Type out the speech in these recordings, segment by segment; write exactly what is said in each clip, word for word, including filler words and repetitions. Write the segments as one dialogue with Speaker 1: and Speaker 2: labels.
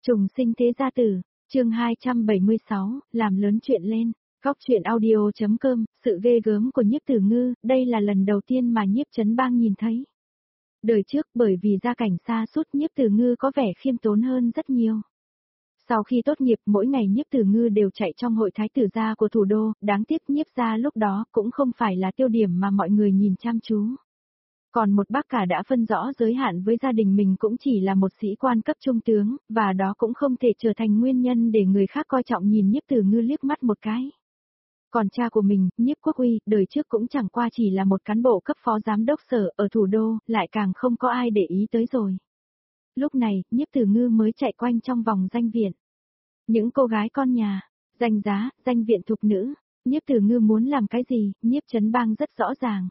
Speaker 1: Trùng sinh thế gia tử, chương hai trăm bảy mươi sáu, làm lớn chuyện lên. Góc truyện audio.com, sự ghê gớm của Nhiếp Tử Ngư, đây là lần đầu tiên mà Nhiếp Chấn Bang nhìn thấy. Đời trước bởi vì gia cảnh xa sút Nhiếp Tử Ngư có vẻ khiêm tốn hơn rất nhiều. Sau khi tốt nghiệp mỗi ngày Nhiếp Tử Ngư đều chạy trong hội thái tử gia của thủ đô, đáng tiếc Nhiếp gia lúc đó cũng không phải là tiêu điểm mà mọi người nhìn chăm chú. Còn một bác cả đã phân rõ giới hạn với gia đình mình cũng chỉ là một sĩ quan cấp trung tướng, và đó cũng không thể trở thành nguyên nhân để người khác coi trọng nhìn Nhiếp Tử Ngư liếc mắt một cái. Còn cha của mình, Nhiếp Quốc Uy, đời trước cũng chẳng qua chỉ là một cán bộ cấp phó giám đốc sở ở thủ đô, lại càng không có ai để ý tới rồi. Lúc này, Nhiếp Tử Ngư mới chạy quanh trong vòng danh viện. Những cô gái con nhà, danh giá, danh viện thục nữ, Nhiếp Tử Ngư muốn làm cái gì, Nhiếp Chấn Bang rất rõ ràng.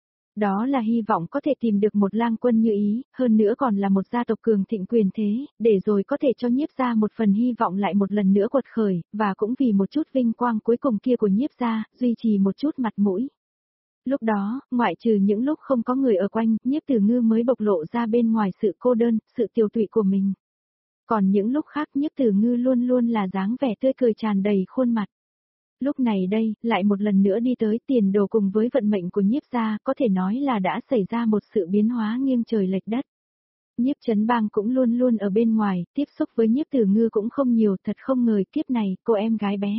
Speaker 1: Đó là hy vọng có thể tìm được một lang quân như ý, hơn nữa còn là một gia tộc cường thịnh quyền thế, để rồi có thể cho Nhiếp gia một phần hy vọng lại một lần nữa quật khởi, và cũng vì một chút vinh quang cuối cùng kia của Nhiếp gia, duy trì một chút mặt mũi. Lúc đó, ngoại trừ những lúc không có người ở quanh, Nhiếp Tử Ngư mới bộc lộ ra bên ngoài sự cô đơn, sự tiêu tụy của mình. Còn những lúc khác Nhiếp Tử Ngư luôn luôn là dáng vẻ tươi cười tràn đầy khuôn mặt. Lúc này đây, lại một lần nữa đi tới tiền đồ cùng với vận mệnh của Nhiếp gia, có thể nói là đã xảy ra một sự biến hóa nghiêng trời lệch đất. Nhiếp Chấn Bang cũng luôn luôn ở bên ngoài, tiếp xúc với Nhiếp Tử Ngư cũng không nhiều, thật không ngờ kiếp này, cô em gái bé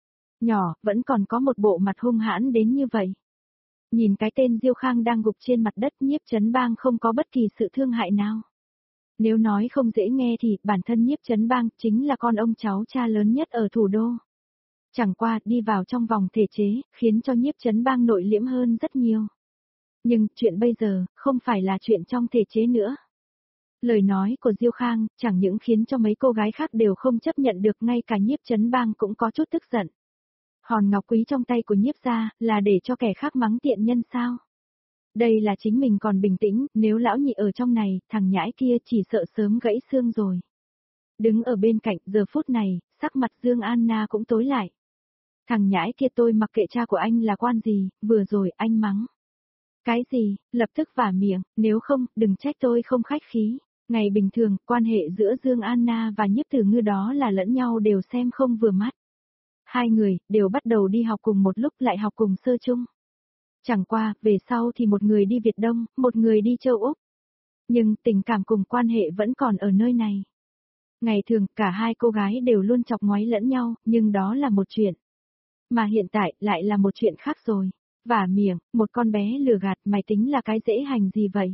Speaker 1: nhỏ, vẫn còn có một bộ mặt hung hãn đến như vậy. Nhìn cái tên Diêu Khang đang gục trên mặt đất, Nhiếp Chấn Bang không có bất kỳ sự thương hại nào. Nếu nói không dễ nghe thì, bản thân Nhiếp Chấn Bang chính là con ông cháu cha lớn nhất ở thủ đô. Chẳng qua, đi vào trong vòng thể chế, khiến cho Nhiếp Chấn Bang nội liễm hơn rất nhiều. Nhưng, chuyện bây giờ, không phải là chuyện trong thể chế nữa. Lời nói của Diêu Khang, chẳng những khiến cho mấy cô gái khác đều không chấp nhận được, ngay cả Nhiếp Chấn Bang cũng có chút tức giận. Hòn ngọc quý trong tay của Nhiếp gia, là để cho kẻ khác mắng tiện nhân sao? Đây là chính mình còn bình tĩnh, nếu lão nhị ở trong này, thằng nhãi kia chỉ sợ sớm gãy xương rồi. Đứng ở bên cạnh, giờ phút này, sắc mặt Dương Anna cũng tối lại. Thằng nhãi kia tôi mặc kệ cha của anh là quan gì, vừa rồi anh mắng. Cái gì, lập tức vả miệng, nếu không, đừng trách tôi không khách khí. Ngày bình thường, quan hệ giữa Dương Anna và Nhiếp Tử Ngư đó là lẫn nhau đều xem không vừa mắt. Hai người, đều bắt đầu đi học cùng một lúc lại học cùng sơ chung. Chẳng qua, về sau thì một người đi Việt Đông, một người đi châu Úc. Nhưng tình cảm cùng quan hệ vẫn còn ở nơi này. Ngày thường, cả hai cô gái đều luôn chọc ngoáy lẫn nhau, nhưng đó là một chuyện. Mà hiện tại, lại là một chuyện khác rồi. Vả miệng, một con bé lừa gạt, mày tính là cái dễ hành gì vậy?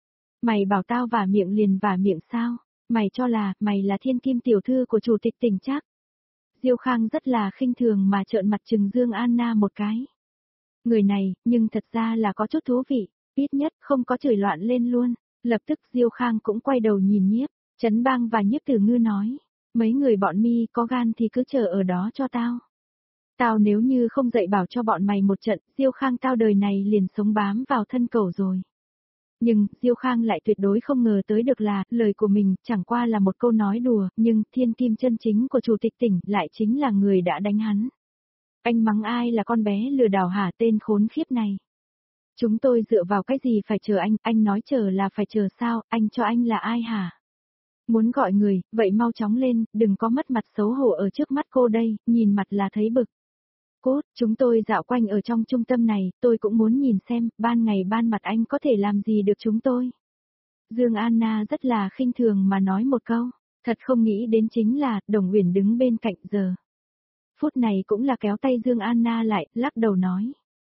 Speaker 1: Mày bảo tao vả miệng liền vả miệng sao? Mày cho là, mày là thiên kim tiểu thư của chủ tịch tỉnh chắc. Diêu Khang rất là khinh thường mà trợn mặt trừng Dương Anna một cái. Người này, nhưng thật ra là có chút thú vị, ít nhất không có chửi loạn lên luôn. Lập tức Diêu Khang cũng quay đầu nhìn Nhiếp Chấn Bang và Nhiếp Tử Ngư nói, mấy người bọn mi có gan thì cứ chờ ở đó cho tao. Tao nếu như không dạy bảo cho bọn mày một trận, Diêu Khang tao đời này liền sống bám vào thân cẩu rồi. Nhưng, Diêu Khang lại tuyệt đối không ngờ tới được là, lời của mình chẳng qua là một câu nói đùa, nhưng thiên kim chân chính của chủ tịch tỉnh lại chính là người đã đánh hắn. Anh mắng ai là con bé lừa đảo hả, tên khốn khiếp này? Chúng tôi dựa vào cái gì phải chờ anh, anh nói chờ là phải chờ sao, anh cho anh là ai hả? Muốn gọi người, vậy mau chóng lên, đừng có mất mặt xấu hổ ở trước mắt cô đây, nhìn mặt là thấy bực. Cốt, chúng tôi dạo quanh ở trong trung tâm này, tôi cũng muốn nhìn xem, ban ngày ban mặt anh có thể làm gì được chúng tôi. Dương Anna rất là khinh thường mà nói một câu, thật không nghĩ đến chính là, Đồng Uyển đứng bên cạnh giờ. Phút này cũng là kéo tay Dương Anna lại, lắc đầu nói.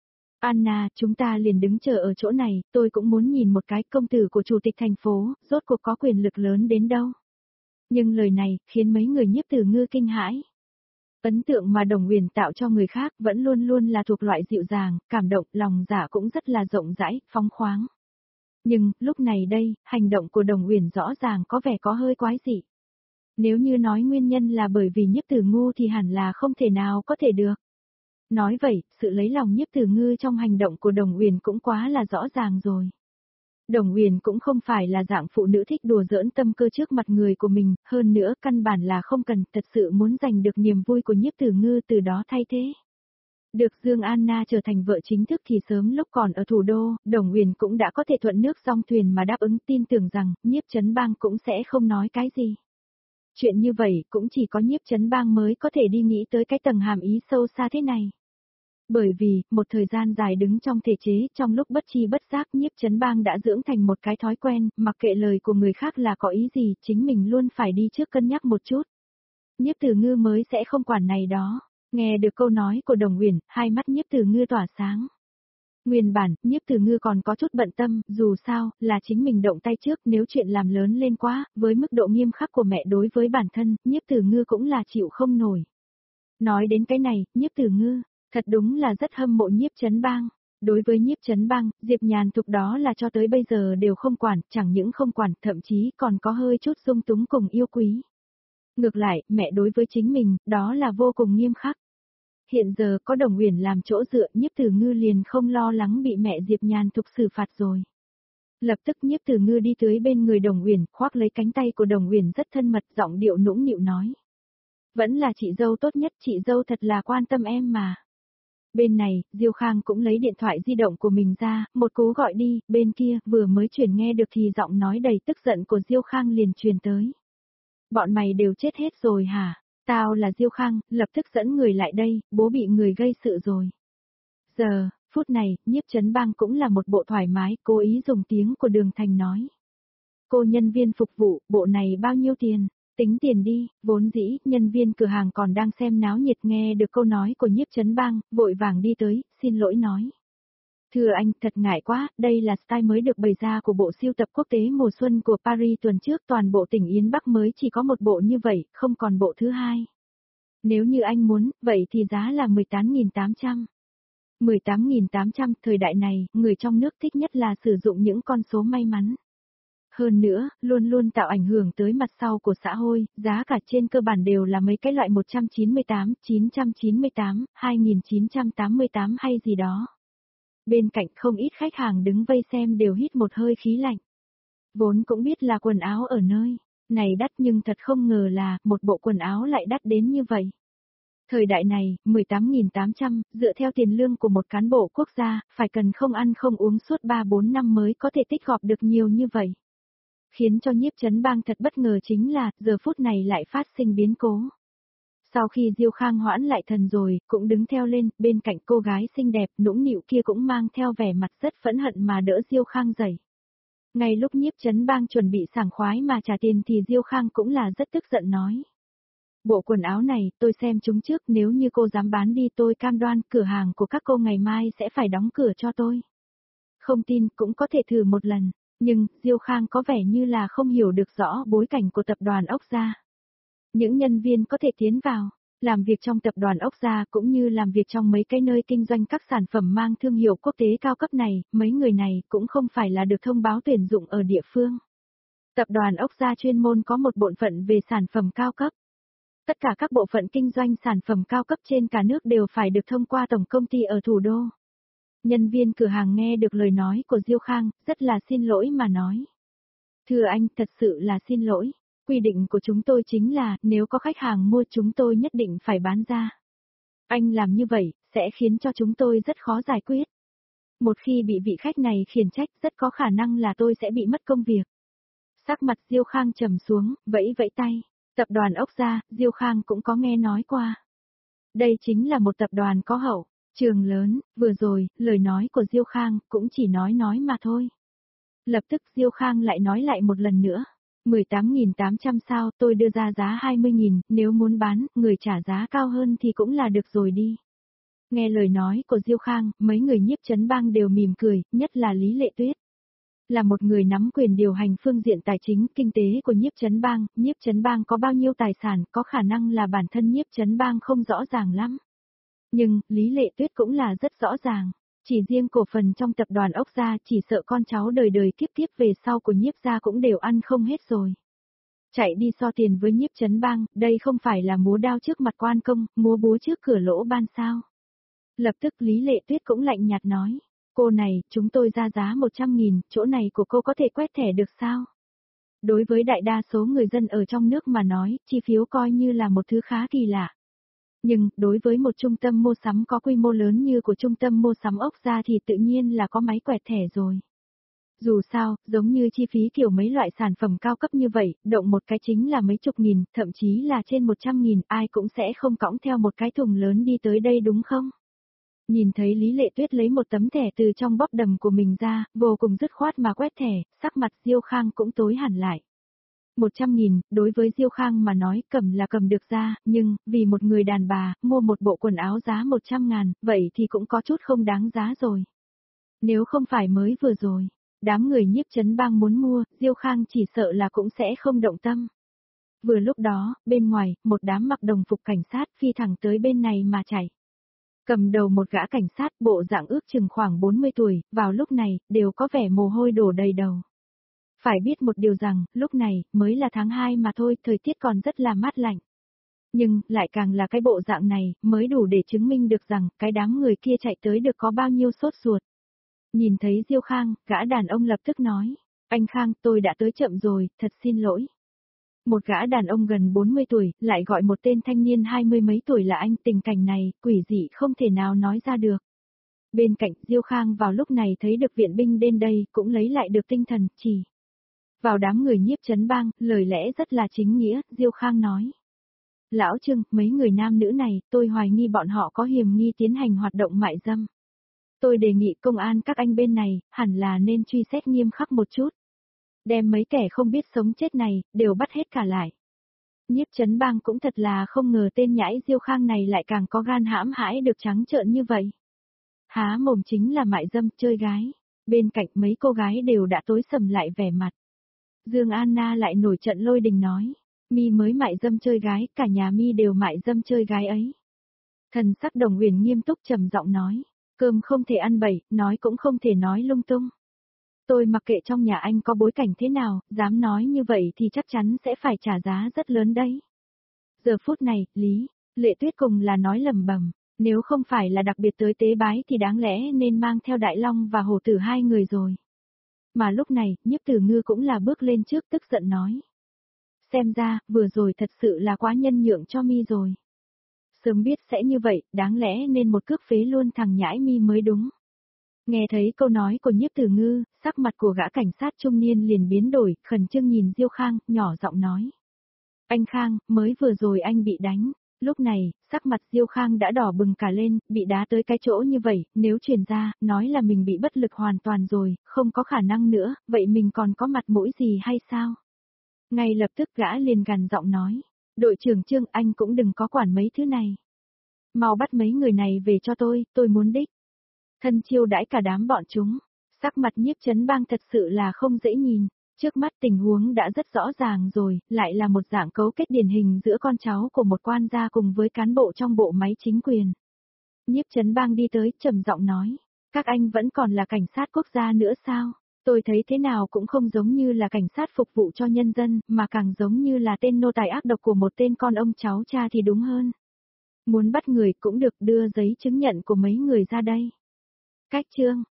Speaker 1: Anna, chúng ta liền đứng chờ ở chỗ này, tôi cũng muốn nhìn một cái công tử của chủ tịch thành phố, rốt cuộc có quyền lực lớn đến đâu. Nhưng lời này, khiến mấy người Nhiếp Tử Ngư kinh hãi. Ấn tượng mà Đồng Uyển tạo cho người khác vẫn luôn luôn là thuộc loại dịu dàng, cảm động, lòng dạ cũng rất là rộng rãi, phóng khoáng. Nhưng, lúc này đây, hành động của Đồng Uyển rõ ràng có vẻ có hơi quái dị. Nếu như nói nguyên nhân là bởi vì Nhiếp Tử Ngu thì hẳn là không thể nào có thể được. Nói vậy, sự lấy lòng Nhiếp Tử Ngư trong hành động của Đồng Uyển cũng quá là rõ ràng rồi. Đồng Uyển cũng không phải là dạng phụ nữ thích đùa giỡn tâm cơ trước mặt người của mình, hơn nữa căn bản là không cần, thật sự muốn giành được niềm vui của Nhiếp Tử Ngư từ đó thay thế. Được Dương Anna trở thành vợ chính thức thì sớm lúc còn ở thủ đô, Đồng Uyển cũng đã có thể thuận nước song thuyền mà đáp ứng, tin tưởng rằng Nhiếp Chấn Bang cũng sẽ không nói cái gì. Chuyện như vậy cũng chỉ có Nhiếp Chấn Bang mới có thể đi nghĩ tới cái tầng hàm ý sâu xa thế này. Bởi vì, một thời gian dài đứng trong thể chế, trong lúc bất chi bất giác Nhiếp Chấn Bang đã dưỡng thành một cái thói quen, mặc kệ lời của người khác là có ý gì, chính mình luôn phải đi trước cân nhắc một chút. Nhiếp Tử Ngư mới sẽ không quản này đó. Nghe được câu nói của Đồng Uyển, hai mắt Nhiếp Tử Ngư tỏa sáng. Nguyên bản, Nhiếp Tử Ngư còn có chút bận tâm, dù sao, là chính mình động tay trước, nếu chuyện làm lớn lên quá, với mức độ nghiêm khắc của mẹ đối với bản thân, Nhiếp Tử Ngư cũng là chịu không nổi. Nói đến cái này, Nhiếp Tử Ngư, thật đúng là rất hâm mộ Nhiếp Chấn Bang. Đối với Nhiếp Chấn Bang, Diệp Nhàn Thục đó là cho tới bây giờ đều không quản, chẳng những không quản, thậm chí còn có hơi chút dung túng cùng yêu quý. Ngược lại, mẹ đối với chính mình, đó là vô cùng nghiêm khắc. Hiện giờ có Đồng Uyển làm chỗ dựa, Nhiếp Tử Ngư liền không lo lắng bị mẹ Diệp Nhàn Thục xử phạt rồi. Lập tức Nhiếp Tử Ngư đi tới bên người Đồng Uyển, khoác lấy cánh tay của Đồng Uyển rất thân mật, giọng điệu nũng nịu nói: "Vẫn là chị dâu tốt nhất, chị dâu thật là quan tâm em mà." Bên này, Diêu Khang cũng lấy điện thoại di động của mình ra, một cú gọi đi, bên kia, vừa mới chuyển nghe được thì giọng nói đầy tức giận của Diêu Khang liền truyền tới. "Bọn mày đều chết hết rồi hả? Tao là Diêu Khang, lập tức dẫn người lại đây, bố bị người gây sự rồi." Giờ, phút này, Nhiếp Chấn Bang cũng là một bộ thoải mái, cố ý dùng tiếng của Đường Thành nói: "Cô nhân viên phục vụ, bộ này bao nhiêu tiền? Tính tiền đi." Vốn dĩ, nhân viên cửa hàng còn đang xem náo nhiệt, nghe được câu nói của Nhiếp Chấn Bang, vội vàng đi tới, xin lỗi nói: "Thưa anh, thật ngại quá, đây là style mới được bày ra của bộ sưu tập quốc tế mùa xuân của Paris tuần trước, toàn bộ tỉnh Yến Bắc mới chỉ có một bộ như vậy, không còn bộ thứ hai. Nếu như anh muốn, vậy thì giá là mười tám nghìn tám trăm." mười tám nghìn tám trăm, thời đại này, người trong nước thích nhất là sử dụng những con số may mắn. Hơn nữa, luôn luôn tạo ảnh hưởng tới mặt sau của xã hội, giá cả trên cơ bản đều là mấy cái loại một trăm chín mươi tám, chín trăm chín mươi tám, hai nghìn chín trăm tám mươi tám hay gì đó. Bên cạnh không ít khách hàng đứng vây xem đều hít một hơi khí lạnh. Vốn cũng biết là quần áo ở nơi này đắt nhưng thật không ngờ là một bộ quần áo lại đắt đến như vậy. Thời đại này, mười tám nghìn tám trăm, dựa theo tiền lương của một cán bộ quốc gia, phải cần không ăn không uống suốt ba bốn năm mới có thể tích góp được nhiều như vậy. Khiến cho Nhiếp Chấn Bang thật bất ngờ chính là, giờ phút này lại phát sinh biến cố. Sau khi Diêu Khang hoãn lại thần rồi, cũng đứng theo lên, bên cạnh cô gái xinh đẹp, nũng nịu kia cũng mang theo vẻ mặt rất phẫn hận mà đỡ Diêu Khang dậy. Ngay lúc Nhiếp Chấn Bang chuẩn bị sảng khoái mà trả tiền thì Diêu Khang cũng là rất tức giận nói: "Bộ quần áo này, tôi xem chúng trước, nếu như cô dám bán đi tôi cam đoan cửa hàng của các cô ngày mai sẽ phải đóng cửa cho tôi. Không tin, cũng có thể thử một lần." Nhưng, Diêu Khang có vẻ như là không hiểu được rõ bối cảnh của tập đoàn Ốc Gia. Những nhân viên có thể tiến vào, làm việc trong tập đoàn Ốc Gia cũng như làm việc trong mấy cái nơi kinh doanh các sản phẩm mang thương hiệu quốc tế cao cấp này, mấy người này cũng không phải là được thông báo tuyển dụng ở địa phương. Tập đoàn Ốc Gia chuyên môn có một bộ phận về sản phẩm cao cấp. Tất cả các bộ phận kinh doanh sản phẩm cao cấp trên cả nước đều phải được thông qua tổng công ty ở thủ đô. Nhân viên cửa hàng nghe được lời nói của Diêu Khang, rất là xin lỗi mà nói: "Thưa anh, thật sự là xin lỗi. Quy định của chúng tôi chính là, nếu có khách hàng mua chúng tôi nhất định phải bán ra. Anh làm như vậy, sẽ khiến cho chúng tôi rất khó giải quyết. Một khi bị vị khách này khiển trách, rất có khả năng là tôi sẽ bị mất công việc." Sắc mặt Diêu Khang trầm xuống, vẫy vẫy tay. Tập đoàn Ốc Gia, Diêu Khang cũng có nghe nói qua. Đây chính là một tập đoàn có hậu trường lớn, vừa rồi, lời nói của Diêu Khang cũng chỉ nói nói mà thôi. Lập tức Diêu Khang lại nói lại một lần nữa: mười tám nghìn tám trăm sao, tôi đưa ra giá hai mươi nghìn, nếu muốn bán, người trả giá cao hơn thì cũng là được rồi đi. Nghe lời nói của Diêu Khang, mấy người Nhiếp Chấn Bang đều mỉm cười, nhất là Lý Lệ Tuyết. Là một người nắm quyền điều hành phương diện tài chính, kinh tế của Nhiếp Chấn Bang, Nhiếp Chấn Bang có bao nhiêu tài sản, có khả năng là bản thân Nhiếp Chấn Bang không rõ ràng lắm. Nhưng, Lý Lệ Tuyết cũng là rất rõ ràng. Chỉ riêng cổ phần trong tập đoàn Ốc Gia, chỉ sợ con cháu đời đời kiếp kiếp về sau của Nhiếp gia cũng đều ăn không hết rồi. Chạy đi so tiền với Nhiếp Chấn Bang, đây không phải là múa đao trước mặt quan công, múa búa trước cửa lỗ ban sao. Lập tức Lý Lệ Tuyết cũng lạnh nhạt nói: "Cô này, chúng tôi ra giá một trăm nghìn, chỗ này của cô có thể quét thẻ được sao?" Đối với đại đa số người dân ở trong nước mà nói, chi phiếu coi như là một thứ khá kỳ lạ. Nhưng, đối với một trung tâm mua sắm có quy mô lớn như của trung tâm mua sắm Ốc Gia thì tự nhiên là có máy quẹt thẻ rồi. Dù sao, giống như chi phí kiểu mấy loại sản phẩm cao cấp như vậy, động một cái chính là mấy chục nghìn, thậm chí là trên một trăm nghìn, ai cũng sẽ không cõng theo một cái thùng lớn đi tới đây đúng không? Nhìn thấy Lý Lệ Tuyết lấy một tấm thẻ từ trong bóp đầm của mình ra, vô cùng dứt khoát mà quét thẻ, sắc mặt Diêu Khang cũng tối hẳn lại. một trăm nghìn, đối với Diêu Khang mà nói cầm là cầm được ra, nhưng, vì một người đàn bà, mua một bộ quần áo giá một trăm ngàn, vậy thì cũng có chút không đáng giá rồi. Nếu không phải mới vừa rồi, đám người Nhiếp Chấn Bang muốn mua, Diêu Khang chỉ sợ là cũng sẽ không động tâm. Vừa lúc đó, bên ngoài, một đám mặc đồng phục cảnh sát phi thẳng tới bên này mà chạy. Cầm đầu một gã cảnh sát bộ dạng ước chừng khoảng bốn mươi tuổi, vào lúc này, đều có vẻ mồ hôi đổ đầy đầu. Phải biết một điều rằng, lúc này, mới là tháng hai mà thôi, thời tiết còn rất là mát lạnh. Nhưng, lại càng là cái bộ dạng này, mới đủ để chứng minh được rằng, cái đám người kia chạy tới được có bao nhiêu sốt ruột. Nhìn thấy Diêu Khang, gã đàn ông lập tức nói, anh Khang, tôi đã tới chậm rồi, thật xin lỗi. Một gã đàn ông gần bốn mươi tuổi, lại gọi một tên thanh niên hai mươi mấy tuổi là anh, tình cảnh này, quỷ dị không thể nào nói ra được. Bên cạnh, Diêu Khang vào lúc này thấy được viện binh đến đây, cũng lấy lại được tinh thần, chỉ. Vào đám người Nhiếp Chấn Bang, lời lẽ rất là chính nghĩa, Diêu Khang nói. Lão Trương, mấy người nam nữ này, tôi hoài nghi bọn họ có hiểm nghi tiến hành hoạt động mại dâm. Tôi đề nghị công an các anh bên này, hẳn là nên truy xét nghiêm khắc một chút. Đem mấy kẻ không biết sống chết này, đều bắt hết cả lại. Nhiếp Chấn Bang cũng thật là không ngờ tên nhãi Diêu Khang này lại càng có gan hãm hãi được trắng trợn như vậy. Há mồm chính là mại dâm, chơi gái. Bên cạnh mấy cô gái đều đã tối sầm lại vẻ mặt. Dương Anna lại nổi trận lôi đình nói, mi mới mại dâm chơi gái, cả nhà mi đều mại dâm chơi gái ấy. Thần sắc Đồng Huyền nghiêm túc trầm giọng nói, cơm không thể ăn bậy, nói cũng không thể nói lung tung. Tôi mặc kệ trong nhà anh có bối cảnh thế nào, dám nói như vậy thì chắc chắn sẽ phải trả giá rất lớn đấy. Giờ phút này, Lý, Lệ Tuyết cùng là nói lầm bầm, nếu không phải là đặc biệt tới tế bái thì đáng lẽ nên mang theo Đại Long và Hổ Tử hai người rồi. Mà lúc này, Nhiếp Tử Ngư cũng là bước lên trước tức giận nói. Xem ra, vừa rồi thật sự là quá nhân nhượng cho mi rồi. Sớm biết sẽ như vậy, đáng lẽ nên một cước phế luôn thằng nhãi mi mới đúng. Nghe thấy câu nói của Nhiếp Tử Ngư, sắc mặt của gã cảnh sát trung niên liền biến đổi, khẩn trương nhìn Diêu Khang, nhỏ giọng nói. Anh Khang, mới vừa rồi anh bị đánh. Lúc này, sắc mặt Diêu Khang đã đỏ bừng cả lên, bị đá tới cái chỗ như vậy, nếu truyền ra, nói là mình bị bất lực hoàn toàn rồi, không có khả năng nữa, vậy mình còn có mặt mũi gì hay sao? Ngay lập tức gã liền gằn giọng nói, đội trưởng Trương, anh cũng đừng có quản mấy thứ này. Mau bắt mấy người này về cho tôi, tôi muốn đích. Thân chiêu đãi cả đám bọn chúng, sắc mặt Nhiếp Chấn Bang thật sự là không dễ nhìn. Trước mắt tình huống đã rất rõ ràng rồi, lại là một dạng cấu kết điển hình giữa con cháu của một quan gia cùng với cán bộ trong bộ máy chính quyền. Nhiếp Chấn Bang đi tới, trầm giọng nói, các anh vẫn còn là cảnh sát quốc gia nữa sao? Tôi thấy thế nào cũng không giống như là cảnh sát phục vụ cho nhân dân, mà càng giống như là tên nô tài ác độc của một tên con ông cháu cha thì đúng hơn. Muốn bắt người cũng được, đưa giấy chứng nhận của mấy người ra đây. Cách chương